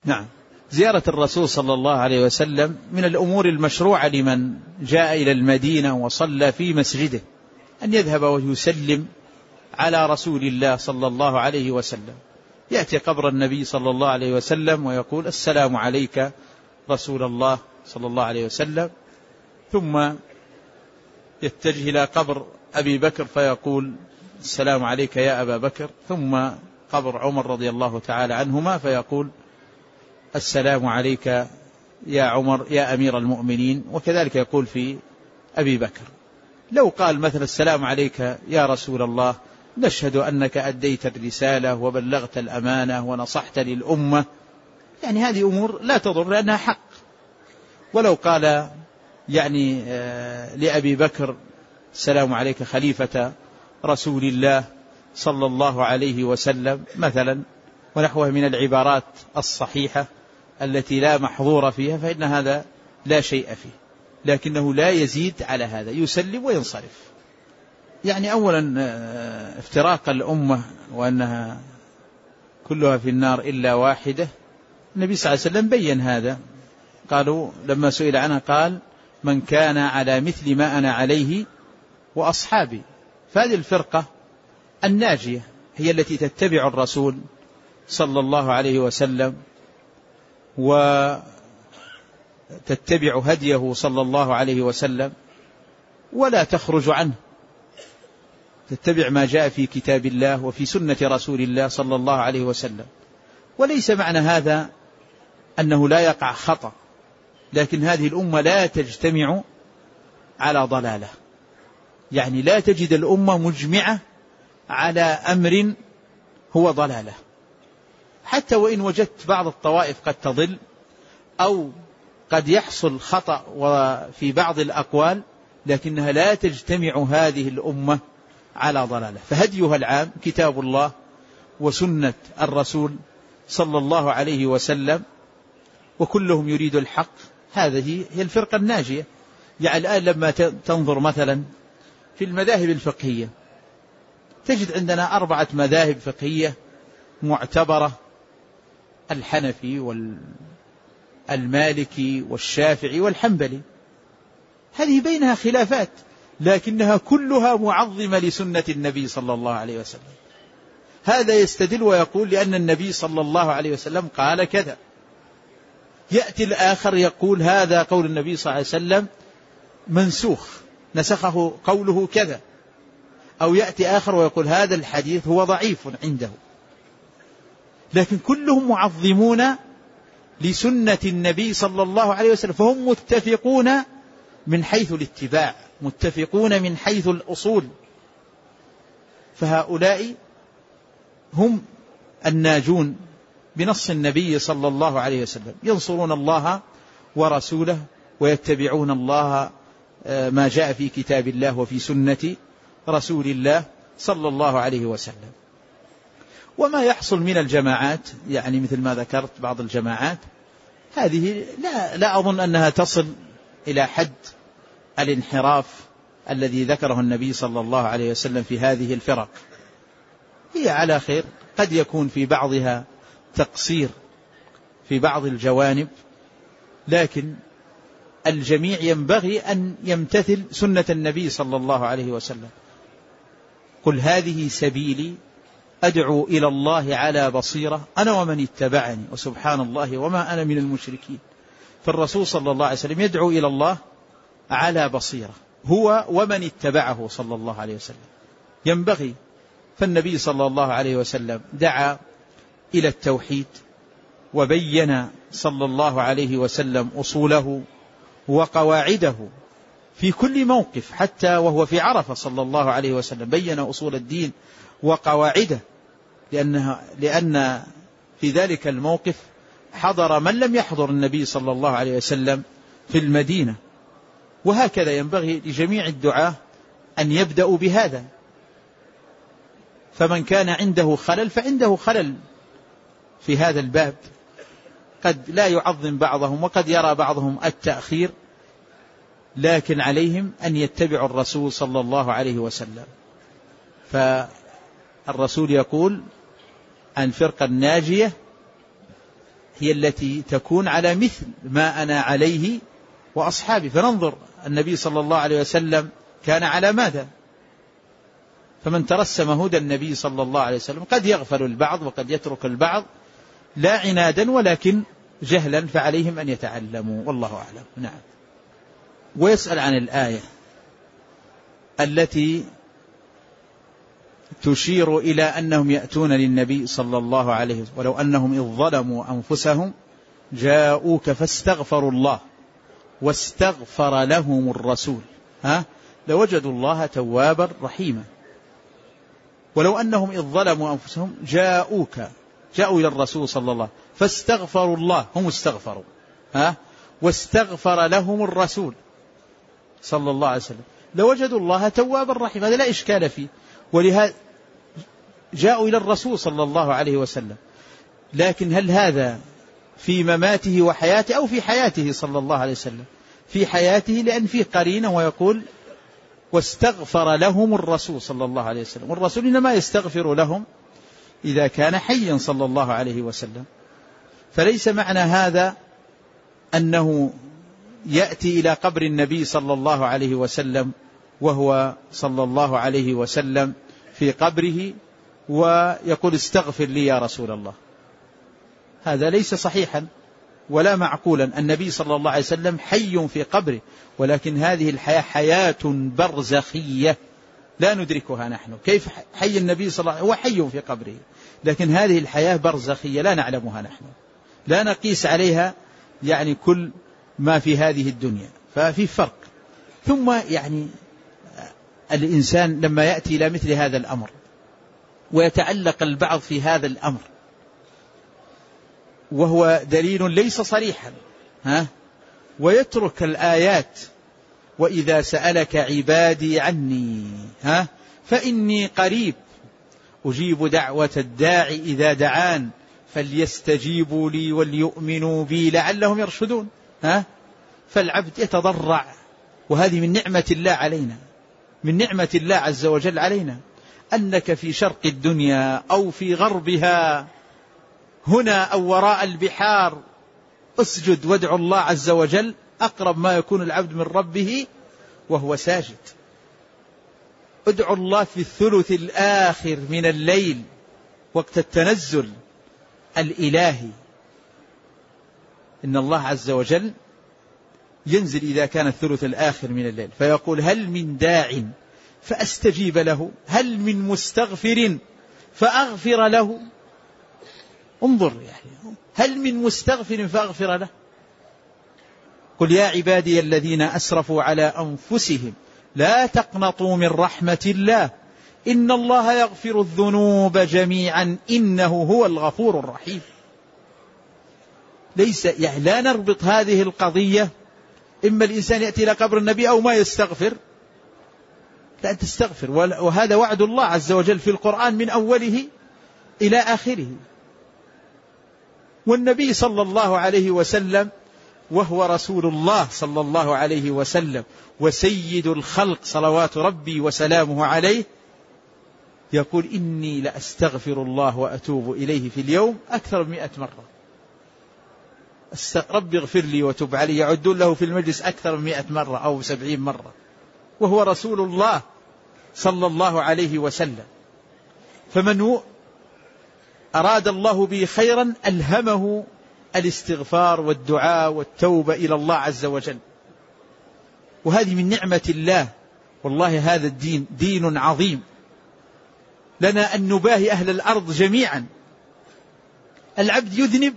نعم، زيارة الرسول صلى الله عليه وسلم من الأمور المشروعة لمن جاء إلى المدينة وصلى في مسجده، أن يذهب ويسلم على رسول الله صلى الله عليه وسلم، يأتي قبر النبي صلى الله عليه وسلم ويقول السلام عليك رسول الله صلى الله عليه وسلم، ثم يتجه إلى قبر أبي بكر فيقول السلام عليك يا أبا بكر، ثم قبر عمر رضي الله تعالى عنهما فيقول السلام عليك يا عمر يا أمير المؤمنين، وكذلك يقول في أبي بكر. لو قال مثلا السلام عليك يا رسول الله نشهد أنك أديت الرسالة وبلغت الأمانة ونصحت للأمة، يعني هذه أمور لا تضر لأنها حق. ولو قال يعني لأبي بكر السلام عليك خليفة رسول الله صلى الله عليه وسلم مثلا، ونحوه من العبارات الصحيحة التي لا محظور فيها، فإن هذا لا شيء فيه، لكنه لا يزيد على هذا، يسلم وينصرف. يعني أولا افتراق الأمة وأنها كلها في النار إلا واحدة، النبي صلى الله عليه وسلم بين هذا، قالوا لما سئل عنها قال من كان على مثل ما أنا عليه وأصحابي. فهذه الفرقة الناجية هي التي تتبع الرسول صلى الله عليه وسلم وتتبع هديه صلى الله عليه وسلم ولا تخرج عنه، تتبع ما جاء في كتاب الله وفي سنة رسول الله صلى الله عليه وسلم. وليس معنى هذا أنه لا يقع خطأ، لكن هذه الأمة لا تجتمع على ضلالة، يعني لا تجد الأمة مجمعة على أمر هو ضلالة، حتى وإن وجدت بعض الطوائف قد تضل أو قد يحصل خطأ وفي بعض الأقوال، لكنها لا تجتمع هذه الأمة على ضلالة. فهديها العام كتاب الله وسنة الرسول صلى الله عليه وسلم، وكلهم يريد الحق، هذه هي الفرقة الناجية. يعني الآن لما تنظر مثلا في المذاهب الفقهية تجد عندنا 4 مذاهب فقهية معتبرة: الحنفي والمالكي والشافعي والحنبلي. هذه بينها خلافات، لكنها كلها معظمة لسنة النبي صلى الله عليه وسلم. هذا يستدل ويقول لأن النبي صلى الله عليه وسلم قال كذا، يأتي الآخر يقول هذا قول النبي صلى الله عليه وسلم منسوخ نسخه قوله كذا، أو يأتي آخر ويقول هذا الحديث هو ضعيف عنده، لكن كلهم معظمون لسنة النبي صلى الله عليه وسلم، فهم متفقون من حيث الاتباع، متفقون من حيث الأصول. فهؤلاء هم الناجون بنص النبي صلى الله عليه وسلم، ينصرون الله ورسوله ويتبعون الله ما جاء في كتاب الله وفي سنة رسول الله صلى الله عليه وسلم. وما يحصل من الجماعات، يعني مثل ما ذكرت بعض الجماعات هذه لا أظن أنها تصل إلى حد الانحراف الذي ذكره النبي صلى الله عليه وسلم في هذه الفرق. هي على خير، قد يكون في بعضها تقصير في بعض الجوانب، لكن الجميع ينبغي أن يمتثل سنة النبي صلى الله عليه وسلم. قل هذه سبيلي أدعو إلى الله على بصيرة أنا ومن اتبعني وسبحان الله وما أنا من المشركين. فالرسول صلى الله عليه وسلم يدعو إلى الله على بصيرة هو ومن اتبعه صلى الله عليه وسلم، ينبغي. فالنبي صلى الله عليه وسلم دعا إلى التوحيد وبين صلى الله عليه وسلم أصوله وقواعده في كل موقف، حتى وهو في عرفة صلى الله عليه وسلم بين أصول الدين وقواعده، لأن في ذلك الموقف حضر من لم يحضر النبي صلى الله عليه وسلم في المدينة. وهكذا ينبغي لجميع الدعاة أن يبدأوا بهذا، فمن كان عنده خلل فعنده خلل في هذا الباب، قد لا يعظم بعضهم وقد يرى بعضهم التأخير، لكن عليهم أن يتبعوا الرسول صلى الله عليه وسلم. فالرسول يقول عن الفرقة الناجية هي التي تكون على مثل ما أنا عليه وأصحابي. فننظر النبي صلى الله عليه وسلم كان على ماذا؟ فمن ترسم هدى النبي صلى الله عليه وسلم قد يغفل البعض وقد يترك البعض، لا عنادا ولكن جهلا، فعليهم أن يتعلموا، والله أعلم. نعم. ويسأل عن الآية التي تشير إلى أنهم يأتون للنبي صلى الله عليه وسلم ولو أنهم إذ ظلموا أنفسهم جاءوك فاستغفروا الله واستغفر لهم الرسول لوجدوا الله توابا رحيما. ولو أنهم إذ ظلموا أنفسهم جاءوا إلى الرسول صلى الله عليه وسلم فاستغفروا الله، هم استغفروا واستغفر لهم الرسول صلى الله عليه وسلم لوجدوا الله توابا رحيما. هذا لا إشكال فيه، ولهذا جاءوا إلى الرسول صلى الله عليه وسلم. لكن هل هذا في مماته وحياته أو في حياته صلى الله عليه وسلم؟ في حياته، لأن فيه قرينة ويقول واستغفر لهم الرسول صلى الله عليه وسلم، والرسول إنما يستغفر لهم إذا كان حيا صلى الله عليه وسلم. فليس معنى هذا أنه يأتي إلى قبر النبي صلى الله عليه وسلم وهو صلى الله عليه وسلم في قبره ويقول استغفر لي يا رسول الله. هذا ليس صحيحا ولا معقولا. النبي صلى الله عليه وسلم حي في قبره، ولكن هذه الحياة حياة برزخية لا ندركها نحن. كيف حي النبي صلى الله عليه وسلم؟ هو حي في قبره، لكن هذه الحياة برزخية لا نعلمها نحن، لا نقيس عليها يعني كل ما في هذه الدنيا، ففي فرق. ثم يعني الإنسان لما يأتي إلى مثل هذا الأمر ويتعلق البعض في هذا الأمر وهو دليل ليس صريحا ويترك الآيات وإذا سألك عبادي عني فإني قريب أجيب دعوة الداعي إذا دعان فليستجيبوا لي وليؤمنوا بي لعلهم يرشدون. فالعبد يتضرع، وهذه من نعمة الله علينا، من نعمة الله عز وجل علينا، أنك في شرق الدنيا أو في غربها هنا أو وراء البحار اسجد وادعو الله عز وجل. أقرب ما يكون العبد من ربه وهو ساجد. ادعو الله في الثلث الآخر من الليل وقت التنزل الإلهي. إن الله عز وجل ينزل إذا كان الثلث الآخر من الليل فيقول هل من داع فأستجيب له، هل من مستغفر فأغفر له. انظر يعني هل من مستغفر فأغفر له. قل يا عبادي الذين أسرفوا على أنفسهم لا تقنطوا من رحمة الله إن الله يغفر الذنوب جميعا إنه هو الغفور الرحيم. ليس يعني لا نربط هذه القضية إما الإنسان يأتي إلى قبر النبي أو ما يستغفر، لا تستغفر. وهذا وعد الله عز وجل في القرآن من أوله إلى آخره. والنبي صلى الله عليه وسلم وهو رسول الله صلى الله عليه وسلم وسيد الخلق صلوات ربي وسلامه عليه يقول إني لأستغفر الله وأتوب إليه في اليوم أكثر من 100 مرة. ربي اغفر لي وتب علي يعدون له في المجلس أكثر من 100 مرة أو 70 مرة، وهو رسول الله صلى الله عليه وسلم. فمن أراد الله به خيرا ألهمه الاستغفار والدعاء والتوبة إلى الله عز وجل، وهذه من نعمة الله. والله هذا الدين دين عظيم، لنا أن نباهي أهل الأرض جميعا. العبد يذنب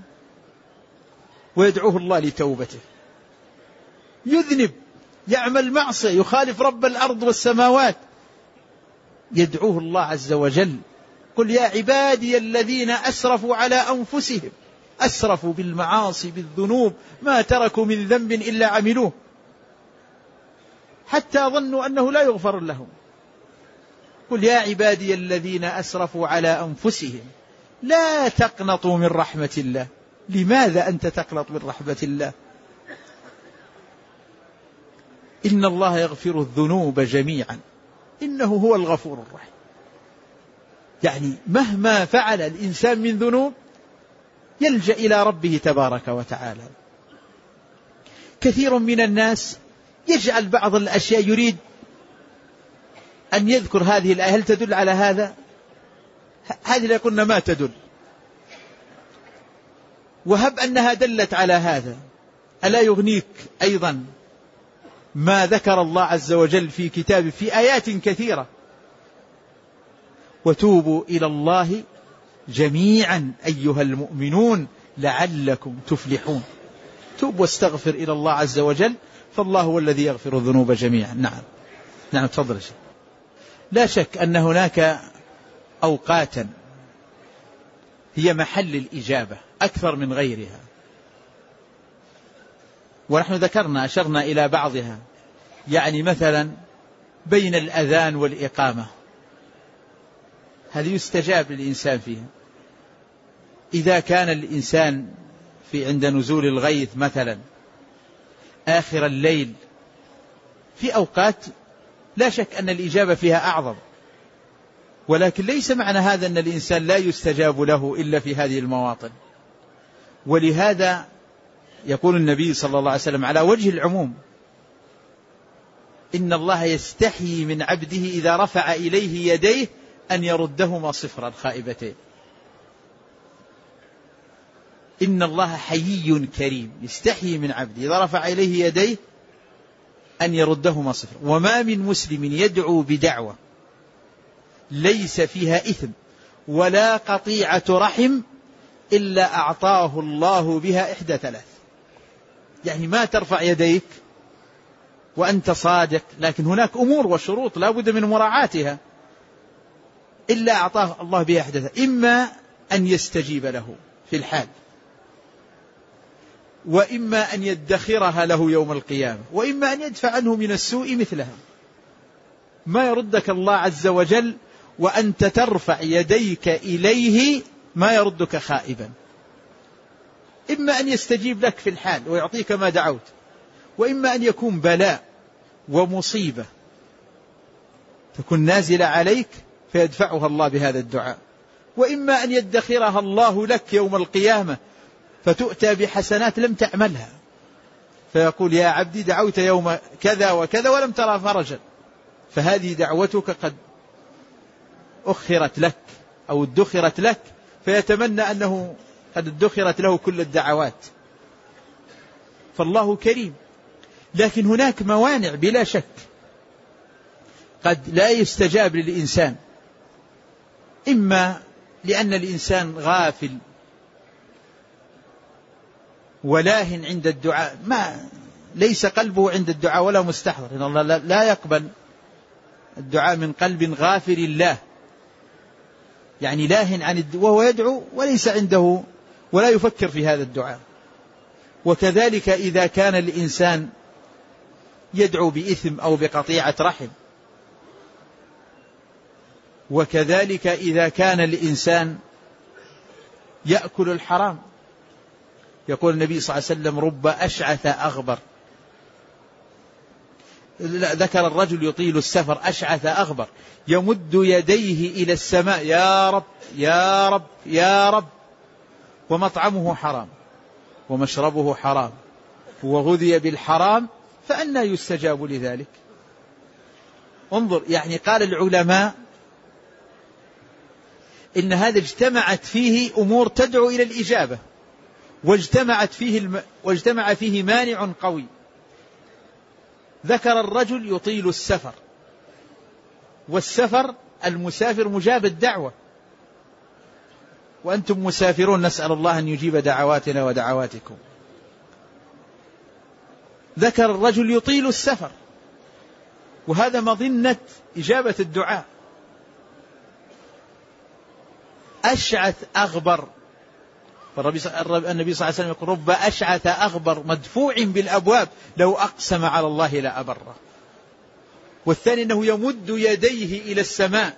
ويدعوه الله لتوبته، يذنب يعمل معصية يخالف رب الأرض والسماوات، يدعوه الله عز وجل. قل يا عبادي الذين أسرفوا على أنفسهم، أسرفوا بالمعاصي بالذنوب، ما تركوا من ذنب إلا عملوه حتى ظنوا أنه لا يغفر لهم. قل يا عبادي الذين أسرفوا على أنفسهم لا تقنطوا من رحمة الله. لماذا أنت تقنط من رحمة الله؟ إن الله يغفر الذنوب جميعا إنه هو الغفور الرحيم. يعني مهما فعل الإنسان من ذنوب يلجأ إلى ربه تبارك وتعالى. كثير من الناس يجعل بعض الأشياء يريد أن يذكر هذه الآية، هل تدل على هذا؟ هذه اللي قلنا ما تدل، وهب أنها دلت على هذا، ألا يغنيك أيضا ما ذكر الله عز وجل في كتابه في آيات كثيرة: وتوبوا إلى الله جميعا أيها المؤمنون لعلكم تفلحون. توب واستغفر إلى الله عز وجل، فالله هو الذي يغفر الذنوب جميعا. نعم تفضل. لا شك أن هناك أوقاتا هي محل الإجابة أكثر من غيرها، ونحن أشرنا إلى بعضها، يعني مثلا بين الأذان والإقامة، هذه يستجاب للإنسان فيها. إذا كان الإنسان عند نزول الغيث مثلا آخر الليل، في أوقات لا شك أن الإجابة فيها أعظم، ولكن ليس معنى هذا أن الإنسان لا يستجاب له إلا في هذه المواطن. ولهذا يقول النبي صلى الله عليه وسلم على وجه العموم: إن الله يستحيي من عبده إذا رفع إليه يديه أن يردهما صفرا خائبتين. إن الله حيي كريم، يستحيي من عبده إذا رفع إليه يديه أن يردهما صفرا. وما من مسلم يدعو بدعوة ليس فيها إثم ولا قطيعة رحم إلا أعطاه الله بها إحدى ثلاث. يعني ما ترفع يديك وأنت صادق، لكن هناك أمور وشروط لا بد من مراعاتها، إلا أعطاه الله بها إحدى ثلاث: إما أن يستجيب له في الحال، وإما أن يدخرها له يوم القيامة، وإما أن يدفع عنه من السوء مثلها. ما يردك الله عز وجل وأنت ترفع يديك إليه ما يردك خائبا. إما أن يستجيب لك في الحال ويعطيك ما دعوت، وإما أن يكون بلاء ومصيبة تكون نازلة عليك فيدفعها الله بهذا الدعاء، وإما أن يدخرها الله لك يوم القيامة فتؤتى بحسنات لم تعملها، فيقول: يا عبدي دعوت يوم كذا وكذا ولم ترى فرجا، فهذه دعوتك قد أخرت لك أو ادخرت لك، فيتمنى أنه قد ادخرت له كل الدعوات. فالله كريم. لكن هناك موانع بلا شك قد لا يستجاب للإنسان، إما لأن الإنسان غافل ولاهن عند الدعاء، ما ليس قلبه عند الدعاء ولا مستحضر، إن الله لا يقبل الدعاء من قلب غافل الله، يعني لاهن عن وهو يدعو وليس عنده ولا يفكر في هذا الدعاء. وكذلك إذا كان الإنسان يدعو بإثم أو بقطيعة رحم، وكذلك إذا كان الإنسان يأكل الحرام. يقول النبي صلى الله عليه وسلم: رب أشعث أغبر. ذكر الرجل يطيل السفر أشعث أغبر يمد يديه إلى السماء: يا رب يا رب يا رب، ومطعمه حرام ومشربه حرام وغذي بالحرام، فأنى يستجاب لذلك؟ انظر، يعني قال العلماء إن هذا اجتمعت فيه أمور تدعو إلى الإجابة، واجتمع فيه مانع قوي. ذكر الرجل يطيل السفر، والسفر المسافر مجاب الدعوة، وأنتم مسافرون، نسأل الله أن يجيب دعواتنا ودعواتكم. ذكر الرجل يطيل السفر، وهذا مظنة إجابة الدعاء. أشعث أغبر، النبي صلى الله عليه وسلم يقول: رب أشعث أغبر مدفوع بالأبواب لو أقسم على الله لا أبره. والثاني أنه يمد يديه إلى السماء،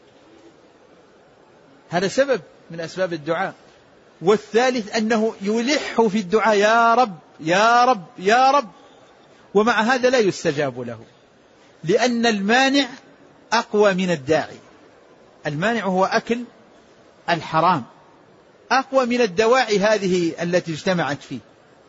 هذا سبب من أسباب الدعاء. والثالث أنه يلح في الدعاء: يا رب يا رب يا رب، ومع هذا لا يستجاب له، لأن المانع أقوى من الداعي. المانع هو أكل الحرام أقوى من الدواعي هذه التي اجتمعت فيه.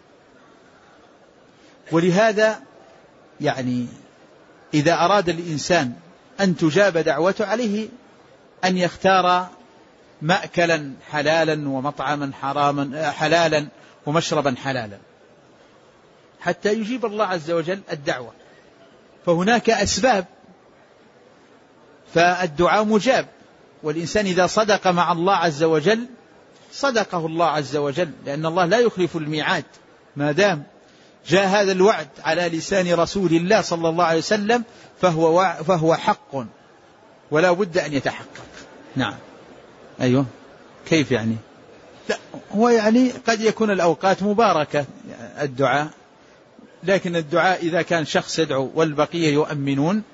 ولهذا يعني إذا أراد الإنسان أن تجاب دعوته عليه أن يختار مأكلا حلالا ومطعما حراما حلالا ومشربا حلالا حتى يجيب الله عز وجل الدعوة. فهناك أسباب، فالدعاء مجاب. والإنسان إذا صدق مع الله عز وجل صدقه الله عز وجل، لأن الله لا يخلف الميعاد. ما دام جاء هذا الوعد على لسان رسول الله صلى الله عليه وسلم فهو حق ولا بد أن يتحقق. نعم. أيوه. كيف يعني؟ لا، هو يعني قد يكون الأوقات مباركة الدعاء، لكن الدعاء إذا كان شخص يدعو والبقية يؤمنون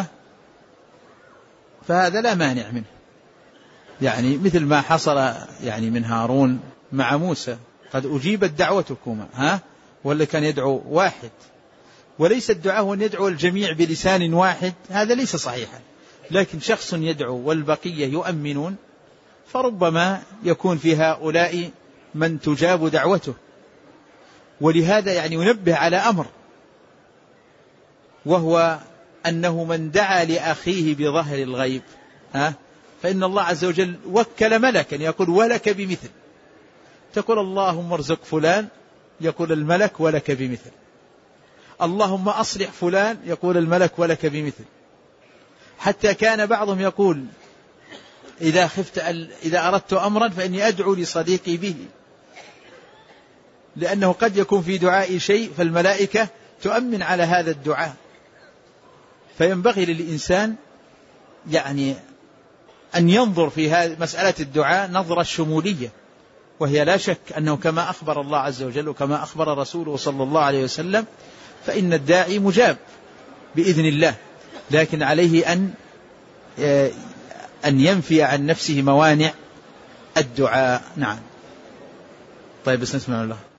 فهذا لا مانع منه، يعني مثل ما حصل يعني من هارون مع موسى، قد أجيبت دعوتكما ولا كان يدعو واحد، وليس الدعاء هو أن يدعو الجميع بلسان واحد، هذا ليس صحيحا، لكن شخص يدعو والبقية يؤمنون فربما يكون في هؤلاء من تجاب دعوته. ولهذا يعني ينبه على أمر، وهو أنه من دعا لأخيه بظهر الغيب فإن الله عز وجل وكل ملكا يقول ولك بمثل، تقول اللهم ارزق فلان يقول الملك ولك بمثل، اللهم أصلح فلان يقول الملك ولك بمثل. حتى كان بعضهم يقول إذا أردت أمرا فإني أدعو لصديقي به، لأنه قد يكون في دعاء شيء فالملائكة تؤمن على هذا الدعاء. فينبغي للإنسان يعني أن ينظر في هذه مسألة الدعاء نظرة الشمولية، وهي لا شك أنه كما أخبر الله عز وجل وكما أخبر رسوله صلى الله عليه وسلم فإن الداعي مجاب بإذن الله، لكن عليه أن ينفي عن نفسه موانع الدعاء. نعم. طيب بس نسمع الله.